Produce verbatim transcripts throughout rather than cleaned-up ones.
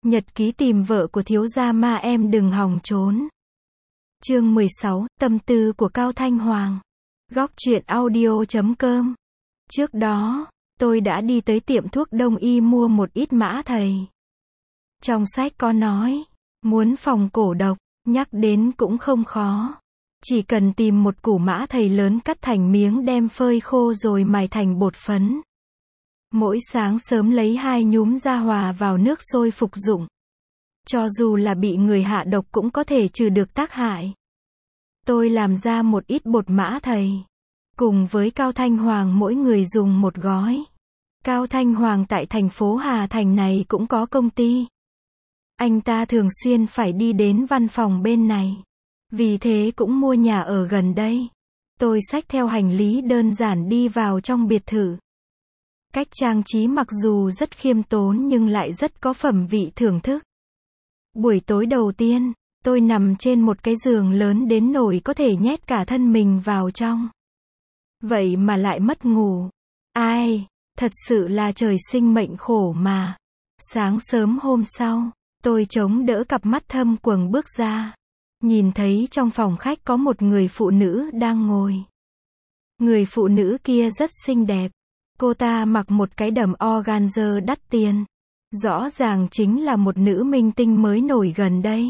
Nhật ký tìm vợ của thiếu gia ma em đừng hòng trốn. Chương mười sáu, tâm tư của Cao Thanh Hoàng. Góc truyện audio chấm com. Trước đó, tôi đã đi tới tiệm thuốc đông y mua một ít mã thầy. Trong sách có nói, muốn phòng cổ độc, nhắc đến cũng không khó. Chỉ cần tìm một củ mã thầy lớn cắt thành miếng đem phơi khô rồi mài thành bột phấn. Mỗi sáng sớm lấy hai nhúm ra hòa vào nước sôi phục dụng. Cho dù là bị người hạ độc cũng có thể trừ được tác hại. Tôi làm ra một ít bột mã thầy. Cùng với Cao Thanh Hoàng mỗi người dùng một gói. Cao Thanh Hoàng tại thành phố Hà Thành này cũng có công ty. Anh ta thường xuyên phải đi đến văn phòng bên này. Vì thế cũng mua nhà ở gần đây. Tôi xách theo hành lý đơn giản đi vào trong biệt thự. Cách trang trí mặc dù rất khiêm tốn nhưng lại rất có phẩm vị thưởng thức. Buổi tối đầu tiên, tôi nằm trên một cái giường lớn đến nỗi có thể nhét cả thân mình vào trong. Vậy mà lại mất ngủ. Ai, thật sự là trời sinh mệnh khổ mà. Sáng sớm hôm sau, tôi chống đỡ cặp mắt thâm quầng bước ra. Nhìn thấy trong phòng khách có một người phụ nữ đang ngồi. Người phụ nữ kia rất xinh đẹp. Cô ta mặc một cái đầm organza đắt tiền. Rõ ràng chính là một nữ minh tinh mới nổi gần đây.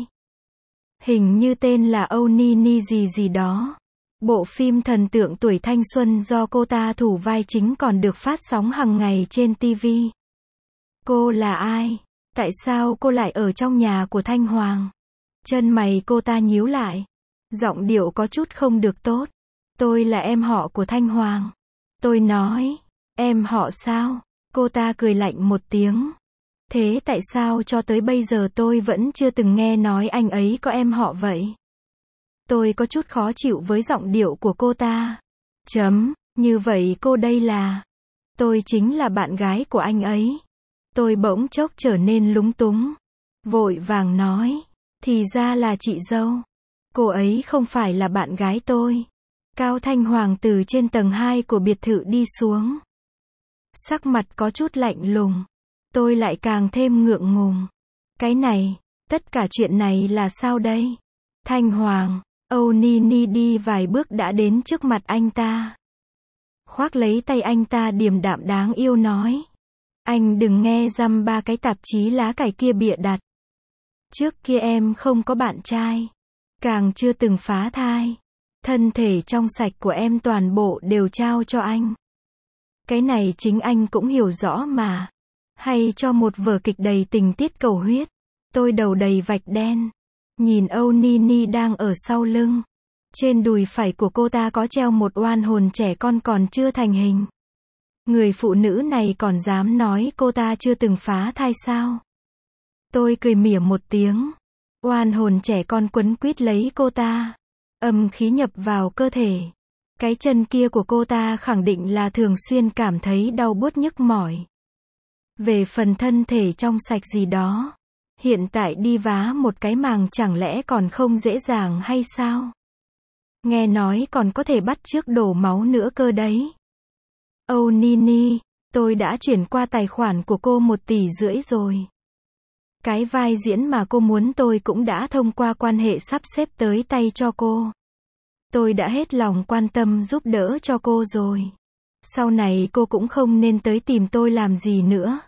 Hình như tên là Âu Ni Ni gì gì đó. Bộ phim thần tượng tuổi thanh xuân do cô ta thủ vai chính còn được phát sóng hàng ngày trên ti vi. Cô là ai? Tại sao cô lại ở trong nhà của Thanh Hoàng? Chân mày cô ta nhíu lại. Giọng điệu có chút không được tốt. Tôi là em họ của Thanh Hoàng. Tôi nói, em họ sao? Cô ta cười lạnh một tiếng. Thế tại sao cho tới bây giờ tôi vẫn chưa từng nghe nói anh ấy có em họ vậy? Tôi có chút khó chịu với giọng điệu của cô ta. Chấm, như vậy cô đây là... Tôi chính là bạn gái của anh ấy. Tôi bỗng chốc trở nên lúng túng. Vội vàng nói. Thì ra là chị dâu. Cô ấy không phải là bạn gái tôi. Cao Thanh Hoàng từ trên tầng hai của biệt thự đi xuống. Sắc mặt có chút lạnh lùng. Tôi lại càng thêm ngượng ngùng. Cái này, tất cả chuyện này là sao đây? Thanh Hoàng, Âu Ni Ni đi vài bước đã đến trước mặt anh ta. Khoác lấy tay anh ta điềm đạm đáng yêu nói. Anh đừng nghe dăm ba cái tạp chí lá cải kia bịa đặt. Trước kia em không có bạn trai. Càng chưa từng phá thai. Thân thể trong sạch của em toàn bộ đều trao cho anh. Cái này chính anh cũng hiểu rõ mà. Hay cho một vở kịch đầy tình tiết cầu huyết. Tôi đầu đầy vạch đen. Nhìn Âu Ni Ni đang ở sau lưng. Trên đùi phải của cô ta có treo một oan hồn trẻ con còn chưa thành hình. Người phụ nữ này còn dám nói cô ta chưa từng phá thai sao? Tôi cười mỉa một tiếng. Oan hồn trẻ con quấn quýt lấy cô ta. Âm khí nhập vào cơ thể. Cái chân kia của cô ta khẳng định là thường xuyên cảm thấy đau buốt nhức mỏi. Về phần thân thể trong sạch gì đó. Hiện tại đi vá một cái màng chẳng lẽ còn không dễ dàng hay sao? Nghe nói còn có thể bắt chước đổ máu nữa cơ đấy. Âu Ni Ni, tôi đã chuyển qua tài khoản của cô một tỷ rưỡi rồi. Cái vai diễn mà cô muốn tôi cũng đã thông qua quan hệ sắp xếp tới tay cho cô. Tôi đã hết lòng quan tâm giúp đỡ cho cô rồi. Sau này cô cũng không nên tới tìm tôi làm gì nữa.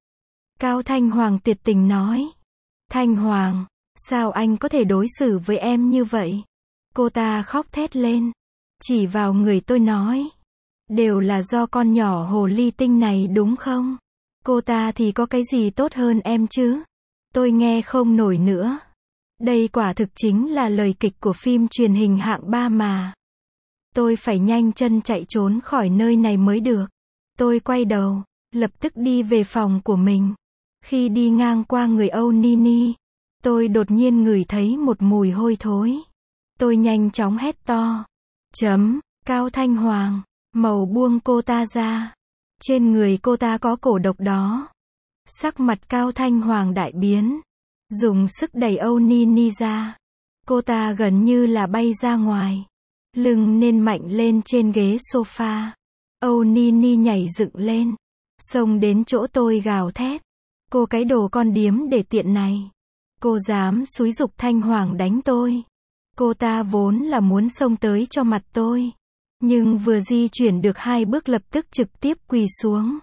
Cao Thanh Hoàng tuyệt tình nói. Thanh Hoàng, sao anh có thể đối xử với em như vậy? Cô ta khóc thét lên. Chỉ vào người tôi nói. Đều là do con nhỏ hồ ly tinh này đúng không? Cô ta thì có cái gì tốt hơn em chứ? Tôi nghe không nổi nữa. Đây quả thực chính là lời kịch của phim truyền hình hạng ba mà. Tôi phải nhanh chân chạy trốn khỏi nơi này mới được. Tôi quay đầu, lập tức đi về phòng của mình. Khi đi ngang qua người Âu Ni Ni, tôi đột nhiên ngửi thấy một mùi hôi thối. Tôi nhanh chóng hét to. Chấm, Cao Thanh Hoàng, màu buông cô ta ra. Trên người cô ta có cổ độc đó. Sắc mặt Cao Thanh Hoàng đại biến. Dùng sức đẩy Âu Ni Ni ra. Cô ta gần như là bay ra ngoài. Lưng nên mạnh lên trên ghế sofa. Âu Ni Ni nhảy dựng lên. Xông đến chỗ tôi gào thét. Cô cái đồ con điếm để tiện này. Cô dám xúi giục Thanh Hoàng đánh tôi. Cô ta vốn là muốn xông tới cho mặt tôi. Nhưng vừa di chuyển được hai bước lập tức trực tiếp quỳ xuống.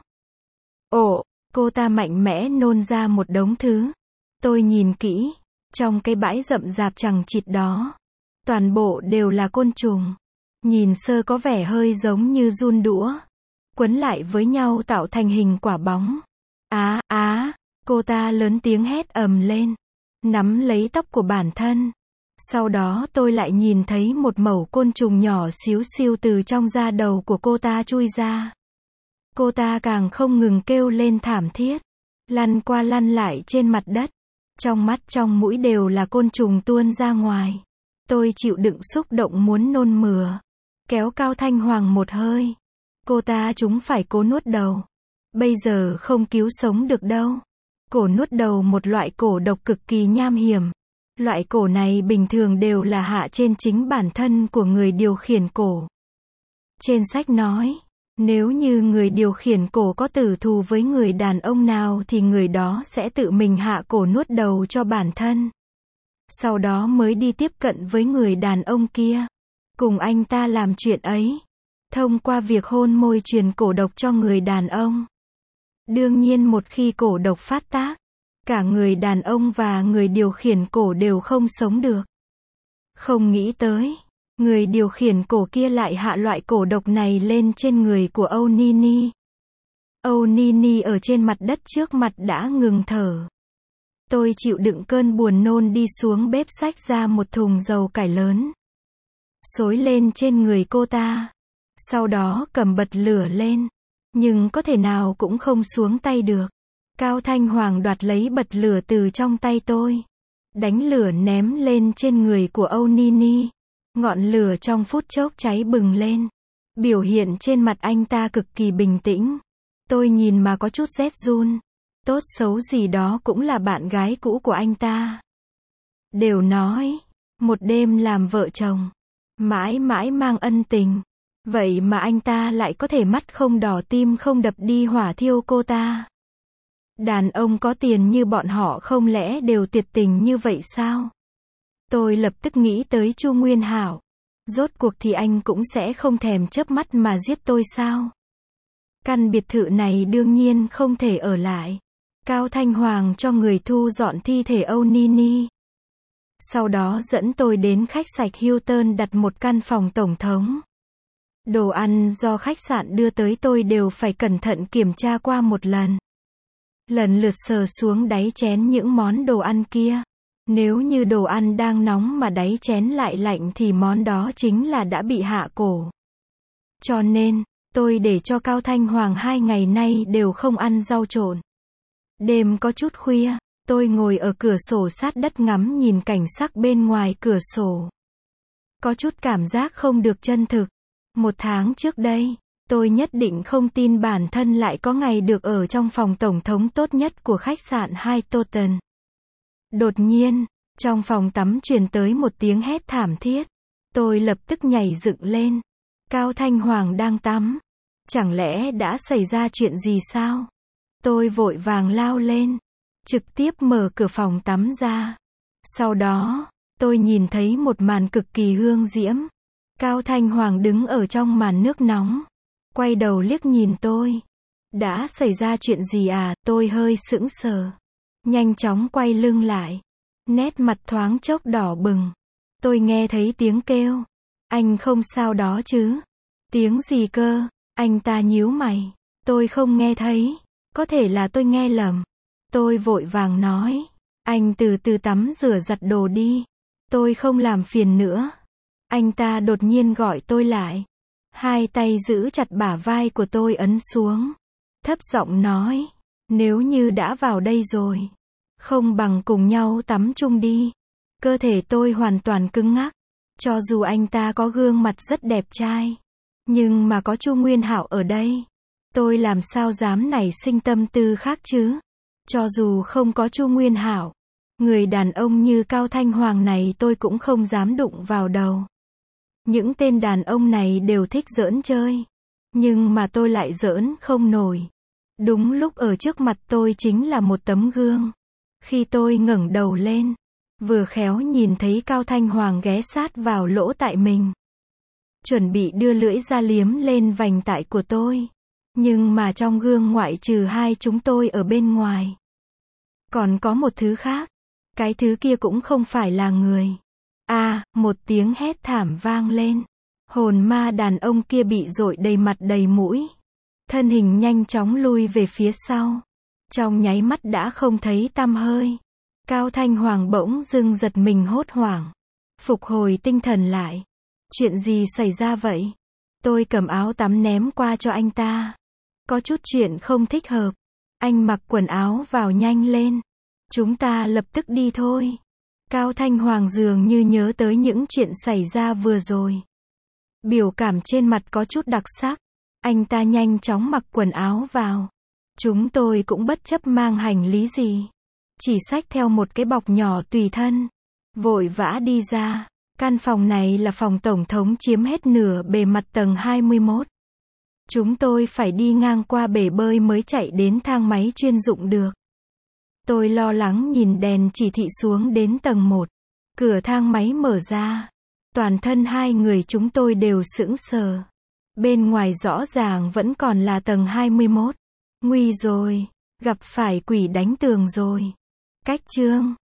Ồ, cô ta mạnh mẽ nôn ra một đống thứ. Tôi nhìn kỹ, trong cái bãi rậm rạp chằng chịt đó, toàn bộ đều là côn trùng. Nhìn sơ có vẻ hơi giống như giun đũa, quấn lại với nhau tạo thành hình quả bóng. Á, á, cô ta lớn tiếng hét ầm lên, nắm lấy tóc của bản thân. Sau đó tôi lại nhìn thấy một mẩu côn trùng nhỏ xíu xiu từ trong da đầu của cô ta chui ra. Cô ta càng không ngừng kêu lên thảm thiết, lăn qua lăn lại trên mặt đất. Trong mắt trong mũi đều là côn trùng tuôn ra ngoài. Tôi chịu đựng xúc động muốn nôn mửa, kéo Cao Thanh Hoàng một hơi. Cô ta chúng phải cố nuốt đầu. Bây giờ không cứu sống được đâu. Cổ nuốt đầu một loại cổ độc cực kỳ nham hiểm. Loại cổ này bình thường đều là hạ trên chính bản thân của người điều khiển cổ. Trên sách nói, nếu như người điều khiển cổ có tử thù với người đàn ông nào thì người đó sẽ tự mình hạ cổ nuốt đầu cho bản thân. Sau đó mới đi tiếp cận với người đàn ông kia. Cùng anh ta làm chuyện ấy. Thông qua việc hôn môi truyền cổ độc cho người đàn ông. Đương nhiên một khi cổ độc phát tác, cả người đàn ông và người điều khiển cổ đều không sống được. Không nghĩ tới, người điều khiển cổ kia lại hạ loại cổ độc này lên trên người của Âu Nini. Âu Nini ở trên mặt đất trước mặt đã ngừng thở. Tôi chịu đựng cơn buồn nôn đi xuống bếp xách ra một thùng dầu cải lớn. Xối lên trên người cô ta. Sau đó cầm bật lửa lên. Nhưng có thể nào cũng không xuống tay được. Cao Thanh Hoàng đoạt lấy bật lửa từ trong tay tôi. Đánh lửa ném lên trên người của Âu Nini. Ngọn lửa trong phút chốc cháy bừng lên. Biểu hiện trên mặt anh ta cực kỳ bình tĩnh. Tôi nhìn mà có chút rét run. Tốt xấu gì đó cũng là bạn gái cũ của anh ta. Đều nói, một đêm làm vợ chồng, mãi mãi mang ân tình. Vậy mà anh ta lại có thể mắt không đỏ tim không đập đi hỏa thiêu cô ta. Đàn ông có tiền như bọn họ không lẽ đều tuyệt tình như vậy sao? Tôi lập tức nghĩ tới Chu Nguyên Hảo. Rốt cuộc thì anh cũng sẽ không thèm chớp mắt mà giết tôi sao? Căn biệt thự này đương nhiên không thể ở lại. Cao Thanh Hoàng cho người thu dọn thi thể Âu Nini. Sau đó dẫn tôi đến khách sạn Hilton đặt một căn phòng tổng thống. Đồ ăn do khách sạn đưa tới tôi đều phải cẩn thận kiểm tra qua một lần. Lần lượt sờ xuống đáy chén những món đồ ăn kia. Nếu như đồ ăn đang nóng mà đáy chén lại lạnh thì món đó chính là đã bị hạ cổ. Cho nên, tôi để cho Cao Thanh Hoàng hai ngày nay đều không ăn rau trộn. Đêm có chút khuya, tôi ngồi ở cửa sổ sát đất ngắm nhìn cảnh sắc bên ngoài cửa sổ. Có chút cảm giác không được chân thực. Một tháng trước đây, tôi nhất định không tin bản thân lại có ngày được ở trong phòng tổng thống tốt nhất của khách sạn Hilton. Đột nhiên, trong phòng tắm truyền tới một tiếng hét thảm thiết. Tôi lập tức nhảy dựng lên. Cao Thanh Hoàng đang tắm. Chẳng lẽ đã xảy ra chuyện gì sao? Tôi vội vàng lao lên, trực tiếp mở cửa phòng tắm ra. Sau đó, tôi nhìn thấy một màn cực kỳ hương diễm. Cao Thanh Hoàng đứng ở trong màn nước nóng, quay đầu liếc nhìn tôi. Đã xảy ra chuyện gì à? Tôi hơi sững sờ, nhanh chóng quay lưng lại, nét mặt thoáng chốc đỏ bừng. Tôi nghe thấy tiếng kêu, anh không sao đó chứ? Tiếng gì cơ? Anh ta nhíu mày, tôi không nghe thấy, có thể là tôi nghe lầm. Tôi vội vàng nói, anh từ từ tắm rửa giặt đồ đi, tôi không làm phiền nữa. Anh ta đột nhiên gọi tôi lại, hai tay giữ chặt bả vai của tôi ấn xuống, thấp giọng nói, nếu như đã vào đây rồi, không bằng cùng nhau tắm chung đi. Cơ thể tôi hoàn toàn cứng ngắc, cho dù anh ta có gương mặt rất đẹp trai, nhưng mà có Chu Nguyên Hạo ở đây, tôi làm sao dám nảy sinh tâm tư khác chứ? Cho dù không có Chu Nguyên Hạo, người đàn ông như Cao Thanh Hoàng này tôi cũng không dám đụng vào đầu. Những tên đàn ông này đều thích giỡn chơi, nhưng mà tôi lại giỡn không nổi. Đúng lúc ở trước mặt tôi chính là một tấm gương. Khi tôi ngẩng đầu lên, vừa khéo nhìn thấy Cao Thanh Hoàng ghé sát vào lỗ tai mình. Chuẩn bị đưa lưỡi ra liếm lên vành tai của tôi. Nhưng mà trong gương ngoại trừ hai chúng tôi ở bên ngoài, còn có một thứ khác. Cái thứ kia cũng không phải là người. À, một tiếng hét thảm vang lên. Hồn ma đàn ông kia bị dội đầy mặt đầy mũi. Thân hình nhanh chóng lui về phía sau. Trong nháy mắt đã không thấy tăm hơi. Cao Thanh Hoàng bỗng dưng giật mình hốt hoảng. Phục hồi tinh thần lại. Chuyện gì xảy ra vậy? Tôi cầm áo tắm ném qua cho anh ta. Có chút chuyện không thích hợp. Anh mặc quần áo vào nhanh lên. Chúng ta lập tức đi thôi. Cao Thanh Hoàng dường như nhớ tới những chuyện xảy ra vừa rồi. Biểu cảm trên mặt có chút đặc sắc. Anh ta nhanh chóng mặc quần áo vào. Chúng tôi cũng bất chấp mang hành lý gì. Chỉ xách theo một cái bọc nhỏ tùy thân. Vội vã đi ra. Căn phòng này là phòng tổng thống chiếm hết nửa bề mặt tầng hai mươi mốt. Chúng tôi phải đi ngang qua bể bơi mới chạy đến thang máy chuyên dụng được. Tôi lo lắng nhìn đèn chỉ thị xuống đến tầng một. Cửa thang máy mở ra. Toàn thân hai người chúng tôi đều sững sờ. Bên ngoài rõ ràng vẫn còn là tầng hai mươi mốt. Nguy rồi. Gặp phải quỷ đánh tường rồi. Cách chương.